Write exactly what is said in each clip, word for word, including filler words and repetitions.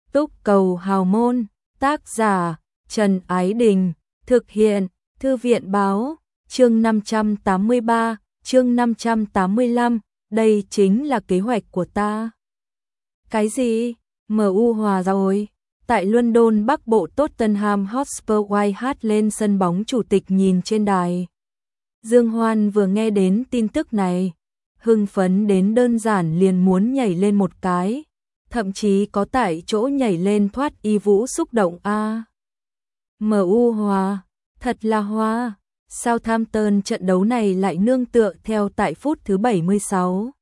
Túc cầu hào môn, tác giả Trần Ái Đình, thực hiện Thư viện báo, chương năm trăm tám mươi ba, chương năm trăm tám mươi lăm, đây chính là kế hoạch của ta. Cái gì? em u hòa rồi. Tại London Bắc Bộ, Tottenham Hotspur White Hart lên sân bóng, chủ tịch nhìn trên đài. Dương Hoan vừa nghe đến tin tức này, hưng phấn đến đơn giản liền muốn nhảy lên một cái, thậm chí có tại chỗ nhảy lên thoát y vũ, xúc động a. À. em u hòa, thật là hoa. Southampton trận đấu này lại nương tựa theo tại phút thứ bảy mươi sáu.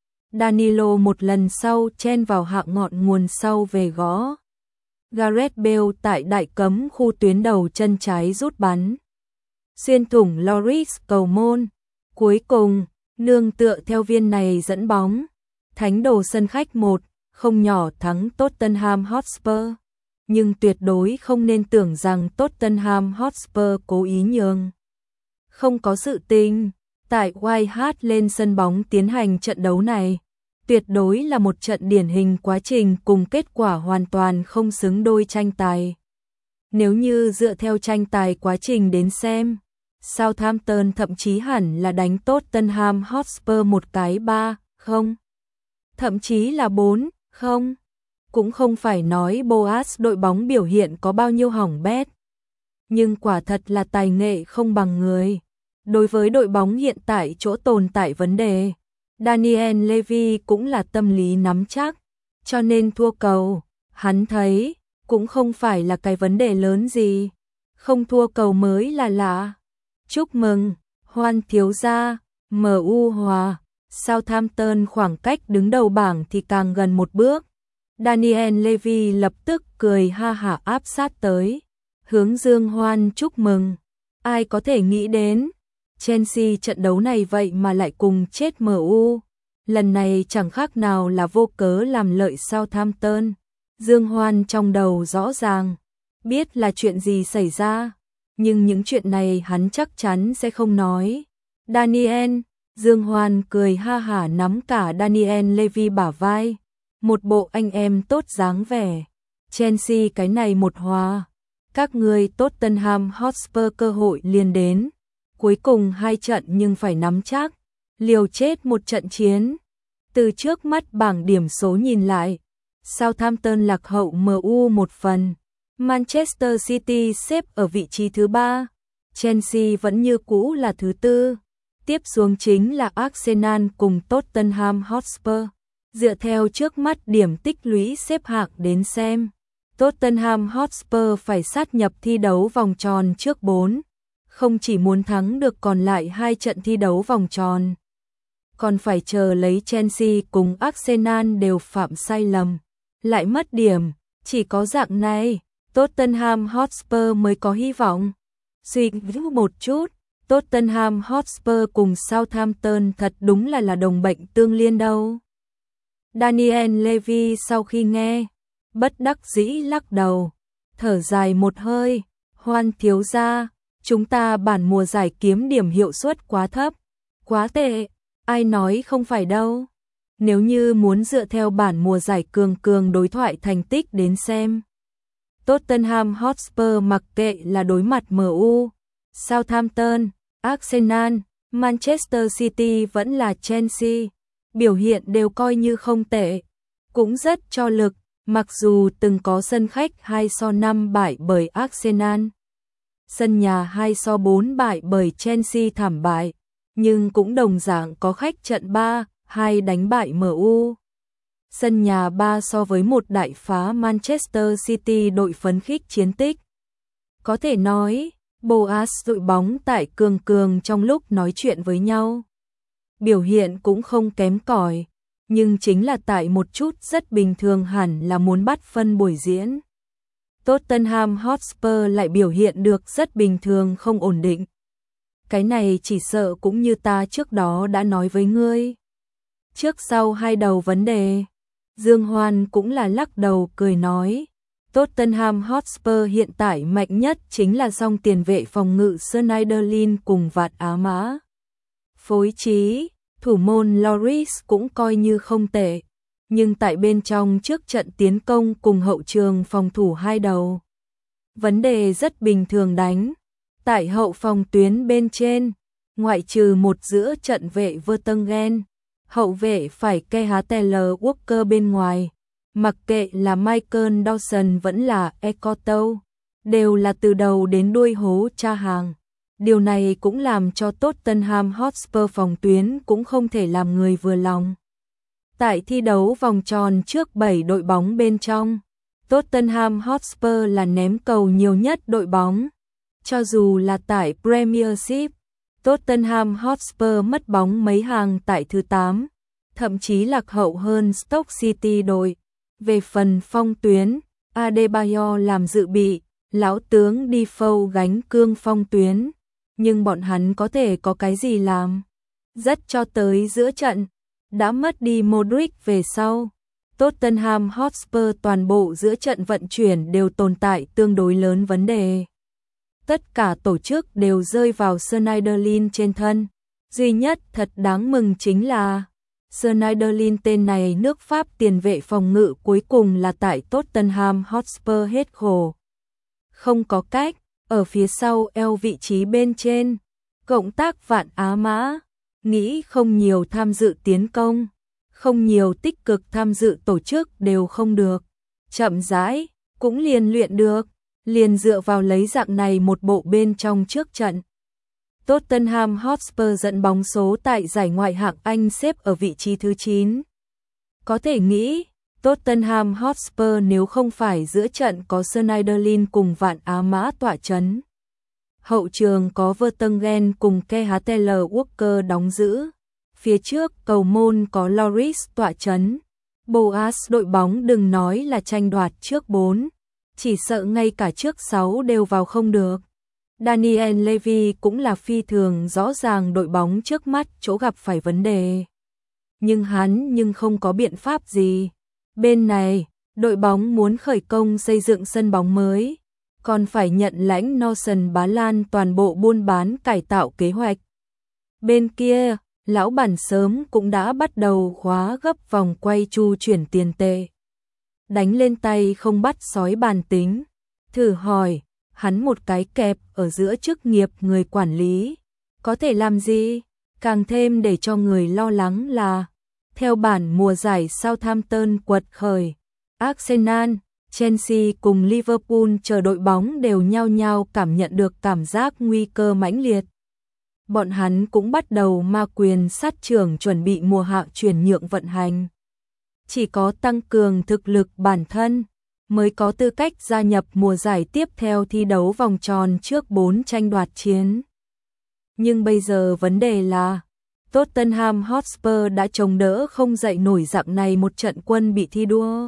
Danilo một lần sau chen vào hạng ngọn nguồn sau về gõ. Gareth Bale tại đại cấm khu tuyến đầu chân trái rút bắn, xuyên thủng Lloris cầu môn. Cuối cùng, nương tựa theo viên này dẫn bóng, thánh đồ sân khách một không nhỏ thắng Tottenham Hotspur. Nhưng tuyệt đối không nên tưởng rằng Tottenham Hotspur cố ý nhường. Không có sự tình, tại White Hart lên sân bóng tiến hành trận đấu này, tuyệt đối là một trận điển hình quá trình cùng kết quả hoàn toàn không xứng đôi tranh tài. Nếu như dựa theo tranh tài quá trình đến xem, Southampton thậm chí hẳn là đánh Tottenham Hotspur một cái ba không, thậm chí là bốn không. Cũng không phải nói Boas đội bóng biểu hiện có bao nhiêu hỏng bét, nhưng quả thật là tài nghệ không bằng người. Đối với đội bóng hiện tại chỗ tồn tại vấn đề, Daniel Levy cũng là tâm lý nắm chắc, cho nên thua cầu, hắn thấy cũng không phải là cái vấn đề lớn gì, không thua cầu mới là lạ. Chúc mừng, Hoan thiếu gia, em u hòa. Southampton khoảng cách đứng đầu bảng thì càng gần một bước. Daniel Levy lập tức cười ha hả áp sát tới, hướng Dương Hoan chúc mừng. Ai có thể nghĩ đến, Chelsea trận đấu này vậy mà lại cùng chết em u. Lần này chẳng khác nào là vô cớ làm lợi Southampton. Dương Hoan trong đầu rõ ràng, biết là chuyện gì xảy ra, nhưng những chuyện này hắn chắc chắn sẽ không nói. Daniel, Dương Hoan cười ha hả nắm cả Daniel Levy bả vai, một bộ anh em tốt dáng vẻ. Chelsea cái này một hòa, các ngươi Tottenham Hotspur cơ hội liền đến. Cuối cùng hai trận nhưng phải nắm chắc, liều chết một trận chiến. Từ trước mắt bảng điểm số nhìn lại, Southampton lạc hậu em u một phần. Manchester City xếp ở vị trí thứ ba, Chelsea vẫn như cũ là thứ tư. Tiếp xuống chính là Arsenal cùng Tottenham Hotspur. Dựa theo trước mắt điểm tích lũy xếp hạng đến xem, Tottenham Hotspur phải sát nhập thi đấu vòng tròn trước bốn, không chỉ muốn thắng được còn lại hai trận thi đấu vòng tròn, còn phải chờ lấy Chelsea cùng Arsenal đều phạm sai lầm, lại mất điểm. Chỉ có dạng này, Tottenham Hotspur mới có hy vọng. Suy nghĩ một chút, Tottenham Hotspur cùng Southampton thật đúng là là đồng bệnh tương liên đâu. Daniel Levy sau khi nghe, bất đắc dĩ lắc đầu, thở dài một hơi. Hoan thiếu gia, chúng ta bản mùa giải kiếm điểm hiệu suất quá thấp, quá tệ. Ai nói không phải đâu. Nếu như muốn dựa theo bản mùa giải cường cường đối thoại thành tích đến xem, Tottenham Hotspur mặc kệ là đối mặt em u, Southampton, Arsenal, Manchester City vẫn là Chelsea, biểu hiện đều coi như không tệ, cũng rất cho lực, mặc dù từng có sân khách hai so năm bại bởi Arsenal, sân nhà hai so bốn bại bởi Chelsea thảm bại, nhưng cũng đồng dạng có khách trận ba hai đánh bại em u. Sân nhà ba so với một đại phá Manchester City đội phấn khích chiến tích. Có thể nói, Boas đội bóng tại cường cường trong lúc nói chuyện với nhau, biểu hiện cũng không kém cỏi, nhưng chính là tại một chút rất bình thường hẳn là muốn bắt phân buổi diễn. Tottenham Hotspur lại biểu hiện được rất bình thường không ổn định. Cái này chỉ sợ cũng như ta trước đó đã nói với ngươi. Trước sau hai đầu vấn đề, Dương Hoan cũng là lắc đầu cười nói, Tottenham Hotspur hiện tại mạnh nhất chính là song tiền vệ phòng ngự Schneiderlin cùng Vạt Á Mã. Phối trí, thủ môn Lloris cũng coi như không tệ, nhưng tại bên trong trước trận tiến công cùng hậu trường phòng thủ hai đầu. Vấn đề rất bình thường đánh. Tại hậu phòng tuyến bên trên, ngoại trừ một giữa trận vệ Vertonghen, hậu vệ phải Keith Taylor Walker bên ngoài, mặc kệ là Michael Dawson vẫn là Ekoto, đều là từ đầu đến đuôi hố cha hàng. Điều này cũng làm cho Tottenham Hotspur phòng tuyến cũng không thể làm người vừa lòng. Tại thi đấu vòng tròn trước bảy đội bóng bên trong, Tottenham Hotspur là ném cầu nhiều nhất đội bóng. Cho dù là tại Premiership, Tottenham Hotspur mất bóng mấy hàng tại thứ tám, thậm chí lạc hậu hơn Stoke City đội. Về phần phong tuyến, Adebayor làm dự bị, lão tướng Defoe gánh cương phong tuyến, nhưng bọn hắn có thể có cái gì làm? Rất cho tới giữa trận, đã mất đi Modric về sau. Tottenham Hotspur toàn bộ giữa trận vận chuyển đều tồn tại tương đối lớn vấn đề. Tất cả tổ chức đều rơi vào Schneiderlin trên thân. Duy nhất thật đáng mừng chính là Schneiderlin, tên này nước Pháp tiền vệ phòng ngự cuối cùng là tại Tottenham Hotspur hết khổ. Không có cách, ở phía sau eo vị trí bên trên, cộng tác Vạn Á Mã, nghĩ không nhiều tham dự tiến công, không nhiều tích cực tham dự tổ chức đều không được. Chậm rãi, cũng liền luyện được, liền dựa vào lấy dạng này một bộ bên trong trước trận. Tottenham Hotspur dẫn bóng số tại giải ngoại hạng Anh xếp ở vị trí thứ chín. Có thể nghĩ, Tottenham Hotspur nếu không phải giữa trận có Schneiderlin cùng Vạn Á Mã tọa chấn, hậu trường có Vertonghen cùng Keith Taylor Walker đóng giữ, phía trước cầu môn có Lloris tọa chấn, Boas đội bóng đừng nói là tranh đoạt trước bốn, chỉ sợ ngay cả trước sáu đều vào không được. Daniel Levy cũng là phi thường rõ ràng đội bóng trước mắt chỗ gặp phải vấn đề. Nhưng hắn nhưng không có biện pháp gì. Bên này, đội bóng muốn khởi công xây dựng sân bóng mới, còn phải nhận lãnh Northern Bá Lan toàn bộ buôn bán cải tạo kế hoạch. Bên kia, lão bản sớm cũng đã bắt đầu khóa gấp vòng quay chu chuyển tiền tệ. Đánh lên tay không bắt sói bàn tính. Thử hỏi, hắn một cái kẹp ở giữa chức nghiệp người quản lý, có thể làm gì? Càng thêm để cho người lo lắng là, theo bản mùa giải Southampton quật khởi, Arsenal, Chelsea cùng Liverpool chờ đội bóng đều nhao nhao cảm nhận được cảm giác nguy cơ mãnh liệt. Bọn hắn cũng bắt đầu ma quyền sát trưởng chuẩn bị mùa hạ chuyển nhượng vận hành. Chỉ có tăng cường thực lực bản thân mới có tư cách gia nhập mùa giải tiếp theo thi đấu vòng tròn trước bốn tranh đoạt chiến. Nhưng bây giờ vấn đề là Tottenham Hotspur đã chống đỡ không dậy nổi dạng này một trận quân bị thi đua.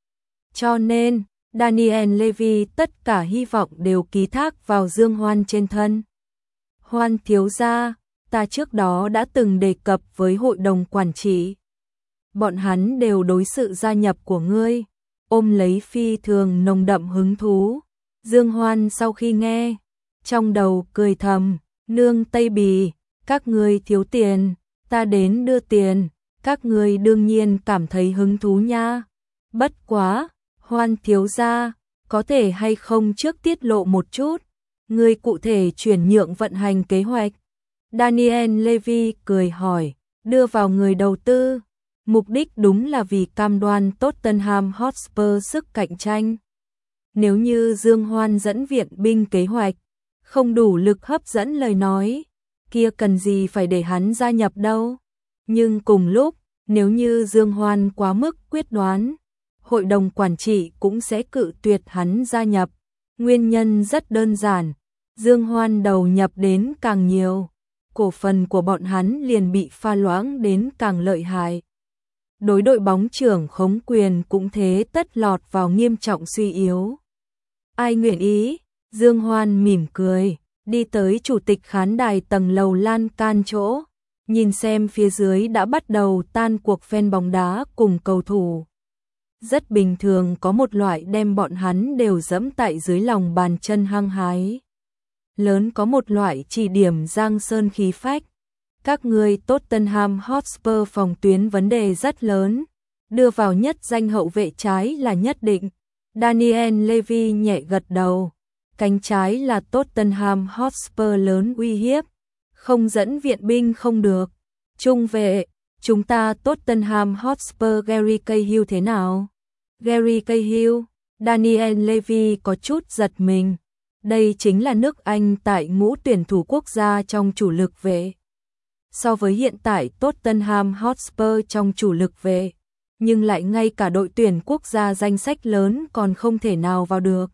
Cho nên, Daniel Levy tất cả hy vọng đều ký thác vào Dương Hoan trên thân. Hoan thiếu gia, ta trước đó đã từng đề cập với hội đồng quản trị. Bọn hắn đều đối sự gia nhập của ngươi, ôm lấy phi thường nồng đậm hứng thú. Dương Hoan sau khi nghe, trong đầu cười thầm, nương Tây Bì, các ngươi thiếu tiền, ta đến đưa tiền, các ngươi đương nhiên cảm thấy hứng thú nha. Bất quá, Hoan thiếu gia, có thể hay không trước tiết lộ một chút, ngươi cụ thể chuyển nhượng vận hành kế hoạch. Daniel Levy cười hỏi, đưa vào người đầu tư. Mục đích đúng là vì cam đoan Tottenham Hotspur sức cạnh tranh. Nếu như Dương Hoan dẫn viện binh kế hoạch không đủ lực hấp dẫn lời nói, kia cần gì phải để hắn gia nhập đâu. Nhưng cùng lúc, nếu như Dương Hoan quá mức quyết đoán, hội đồng quản trị cũng sẽ cự tuyệt hắn gia nhập. Nguyên nhân rất đơn giản, Dương Hoan đầu nhập đến càng nhiều, cổ phần của bọn hắn liền bị pha loãng đến càng lợi hại. Đối đội bóng trưởng khống quyền cũng thế tất lọt vào nghiêm trọng suy yếu. Ai nguyện ý? Dương Hoan mỉm cười, đi tới chủ tịch khán đài tầng lầu lan can chỗ, nhìn xem phía dưới đã bắt đầu tan cuộc fan bóng đá cùng cầu thủ. Rất bình thường có một loại đem bọn hắn đều dẫm tại dưới lòng bàn chân hăng hái. Lớn có một loại chỉ điểm giang sơn khí phách. Các ngươi Tottenham Hotspur phòng tuyến vấn đề rất lớn. đưa vào nhất danh hậu vệ trái là nhất định. Daniel Levy nhẹ gật đầu. Cánh trái là Tottenham Hotspur lớn uy hiếp, không dẫn viện binh không được. Trung vệ, chúng ta Tottenham Hotspur Gary Cahill thế nào? Gary Cahill, Daniel Levy có chút giật mình. Đây chính là nước Anh tại ngũ tuyển thủ quốc gia trong chủ lực vệ. So với hiện tại Tottenham Hotspur trong chủ lực vệ, nhưng lại ngay cả đội tuyển quốc gia danh sách lớn còn không thể nào vào được.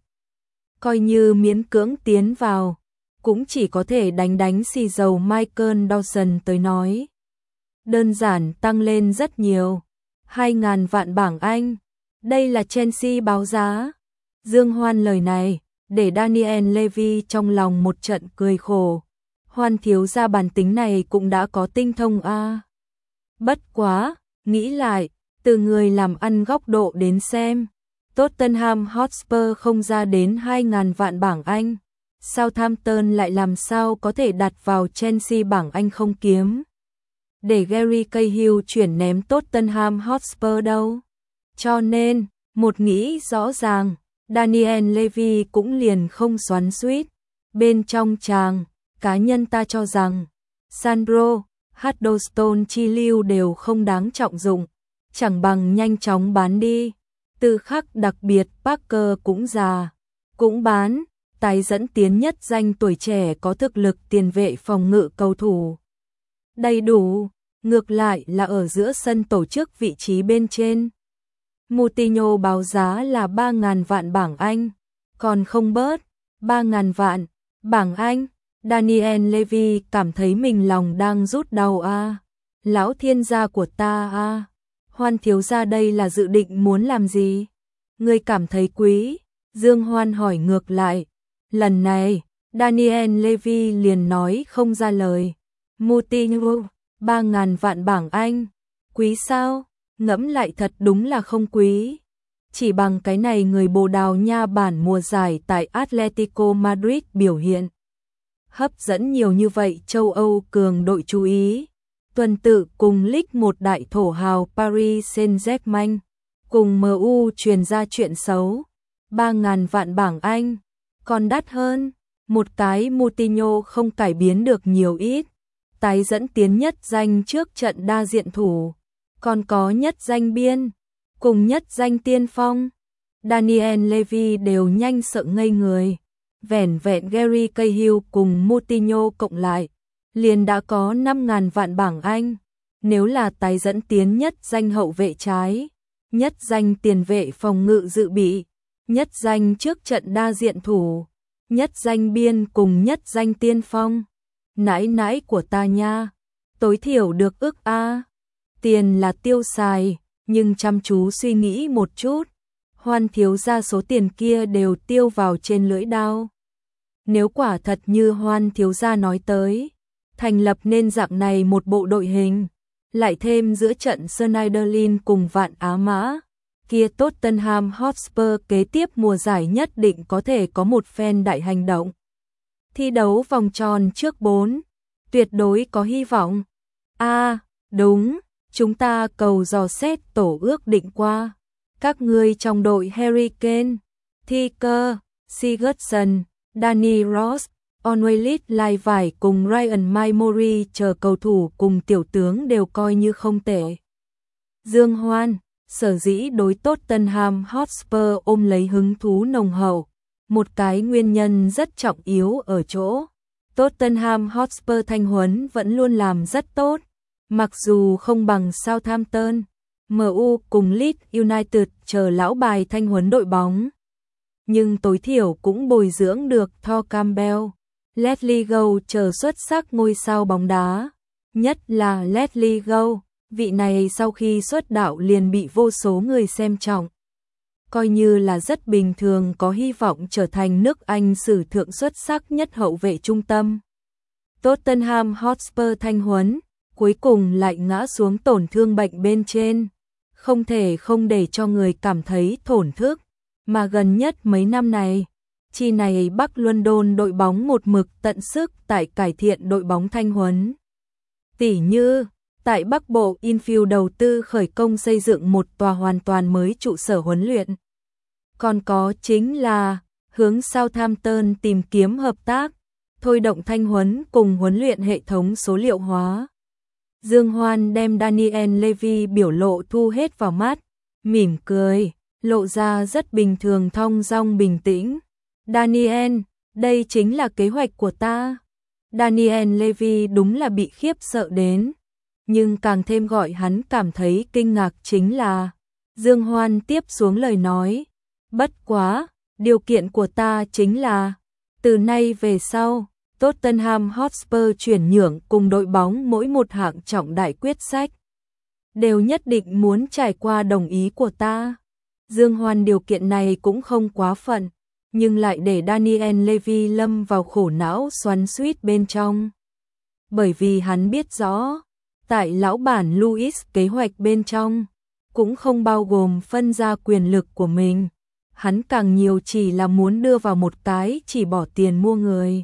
Coi như miễn cưỡng tiến vào, cũng chỉ có thể đánh đánh xì dầu Michael Dawson tới nói. Đơn giản tăng lên rất nhiều. Hai ngàn vạn bảng Anh. Đây là Chelsea báo giá. Dương Hoan lời này, để Daniel Levy trong lòng một trận cười khổ. Hoan thiếu gia bản tính này cũng đã có tinh thông a. À. Bất quá, nghĩ lại, từ người làm ăn góc độ đến xem, Tottenham Hotspur không ra đến hai ngàn vạn bảng Anh. Southampton lại làm sao có thể đặt vào Chelsea bảng Anh không kiếm. Để Gary Cahill chuyển ném Tottenham Hotspur đâu. Cho nên, một nghĩ rõ ràng, Daniel Levy cũng liền không xoắn xuýt. Bên trong chàng, cá nhân ta cho rằng, Sandro, Huddlestone chi lưu đều không đáng trọng dụng, chẳng bằng nhanh chóng bán đi. Từ khắc đặc biệt Parker cũng già, cũng bán, tái dẫn tiến nhất danh tuổi trẻ có thực lực tiền vệ phòng ngự cầu thủ. Đầy đủ, ngược lại là ở giữa sân tổ chức vị trí bên trên. Moutinho báo giá là ba ngàn vạn bảng Anh, còn không bớt, ba ngàn vạn, bảng Anh. Daniel Levy cảm thấy mình lòng đang rút đau a. À. Lão thiên gia của ta a. À. Hoan thiếu gia đây là dự định muốn làm gì? Ngươi cảm thấy quý? Dương Hoan hỏi ngược lại. Lần này, Daniel Levy liền nói không ra lời. Moutinho, ba ngàn vạn bảng Anh. Quý sao? Ngẫm lại thật đúng là không quý. Chỉ bằng cái này người Bồ Đào Nha bản mùa giải tại Atletico Madrid biểu hiện. Hấp dẫn nhiều như vậy châu Âu cường đội chú ý. Tuần tự cùng Ligue một đại thổ hào Paris Saint-Germain, cùng em u truyền ra chuyện xấu. ba ngàn vạn bảng Anh, còn đắt hơn. Một cái Moutinho không cải biến được nhiều ít. Tái dẫn tiến nhất danh trước trận đa diện thủ. Còn có nhất danh biên, cùng nhất danh tiên phong. Daniel Levy đều nhanh sợ ngây người. Vẻn vẹn Gary Cahill cùng Moutinho cộng lại, liền đã có năm ngàn vạn bảng Anh. Nếu là tái dẫn tiến nhất danh hậu vệ trái, nhất danh tiền vệ phòng ngự dự bị, nhất danh trước trận đa diện thủ, nhất danh biên cùng nhất danh tiên phong. Nãi nãi của ta nha, tối thiểu được ức a. Tiền là tiêu xài, nhưng chăm chú suy nghĩ một chút, Hoan thiếu gia số tiền kia đều tiêu vào trên lưỡi đao. Nếu quả thật như Hoan thiếu gia nói tới, thành lập nên dạng này một bộ đội hình, lại thêm giữa trận Schneiderlin cùng Vạn Á Mã, kia Tottenham Hotspur kế tiếp mùa giải nhất định có thể có một phen đại hành động. Thi đấu vòng tròn trước bốn, tuyệt đối có hy vọng. A, à, đúng, chúng ta cầu dò xét tổ ước định qua. Các ngươi trong đội Harry Kane, Ticker, Sigurdsson, Danny Ross, Onwellit Lai Vải cùng Ryan Maimori chờ cầu thủ cùng tiểu tướng đều coi như không tệ. Dương Hoan, sở dĩ đối Tottenham Hotspur ôm lấy hứng thú nồng hậu, một cái nguyên nhân rất trọng yếu ở chỗ Tottenham Hotspur thanh huấn vẫn luôn làm rất tốt, mặc dù không bằng Southampton, em u cùng Leeds United chờ lão bài thanh huấn đội bóng, nhưng tối thiểu cũng bồi dưỡng được Thor Campbell, Leslie Gow chờ xuất sắc ngôi sao bóng đá, nhất là Leslie Gow, vị này sau khi xuất đạo liền bị vô số người xem trọng, coi như là rất bình thường có hy vọng trở thành nước Anh sử thượng xuất sắc nhất hậu vệ trung tâm. Tottenham Hotspur thanh huấn, cuối cùng lại ngã xuống tổn thương bệnh bên trên, không thể không để cho người cảm thấy thổn thức, mà gần nhất mấy năm này, chi này Bắc London đội bóng một mực tận sức tại cải thiện đội bóng thanh huấn. Tỉ như, tại Bắc Bộ Infield đầu tư khởi công xây dựng một tòa hoàn toàn mới trụ sở huấn luyện. Còn có chính là hướng Southampton tìm kiếm hợp tác, thôi động thanh huấn cùng huấn luyện hệ thống số liệu hóa. Dương Hoan đem Daniel Levy biểu lộ thu hết vào mắt, mỉm cười, lộ ra rất bình thường thong dong bình tĩnh. Daniel, đây chính là kế hoạch của ta. Daniel Levy đúng là bị khiếp sợ đến, nhưng càng thêm gọi hắn cảm thấy kinh ngạc chính là Dương Hoan tiếp xuống lời nói, bất quá, điều kiện của ta chính là từ nay về sau, Tottenham Hotspur chuyển nhượng cùng đội bóng mỗi một hạng trọng đại quyết sách đều nhất định muốn trải qua đồng ý của ta. Dương Hoan điều kiện này cũng không quá phận, nhưng lại để Daniel Levy lâm vào khổ não xoắn xuýt bên trong. Bởi vì hắn biết rõ, tại lão bản Louis kế hoạch bên trong, cũng không bao gồm phân ra quyền lực của mình. Hắn càng nhiều chỉ là muốn đưa vào một cái chỉ bỏ tiền mua người,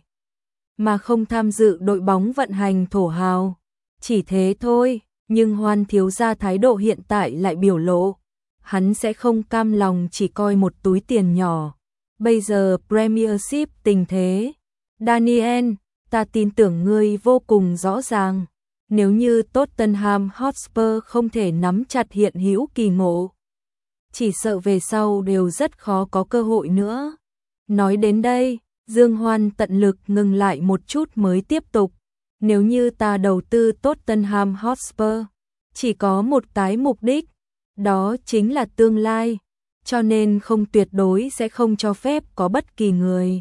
mà không tham dự đội bóng vận hành thổ hào. Chỉ thế thôi, nhưng Hoan thiếu gia thái độ hiện tại lại biểu lộ, hắn sẽ không cam lòng chỉ coi một túi tiền nhỏ. Bây giờ Premiership tình thế, Daniel, ta tin tưởng ngươi vô cùng rõ ràng. Nếu như Tottenham Hotspur không thể nắm chặt hiện hữu kỳ ngộ, chỉ sợ về sau đều rất khó có cơ hội nữa. Nói đến đây, Dương Hoan tận lực ngừng lại một chút mới tiếp tục. Nếu như ta đầu tư Tottenham Hotspur, chỉ có một cái mục đích, đó chính là tương lai, cho nên không tuyệt đối sẽ không cho phép có bất kỳ người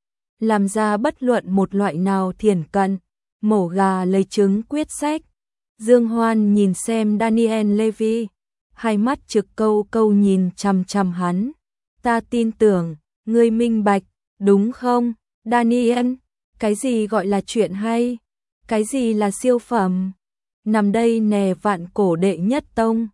làm ra bất luận một loại nào thiển cận, mổ gà lấy trứng quyết sách. Dương Hoan nhìn xem Daniel Levy, hai mắt trực câu câu nhìn chằm chằm hắn. Ta tin tưởng, ngươi minh bạch, đúng không, Daniel? Cái gì gọi là chuyện hay? Cái gì là siêu phẩm? Nằm đây nè vạn cổ đệ nhất tông,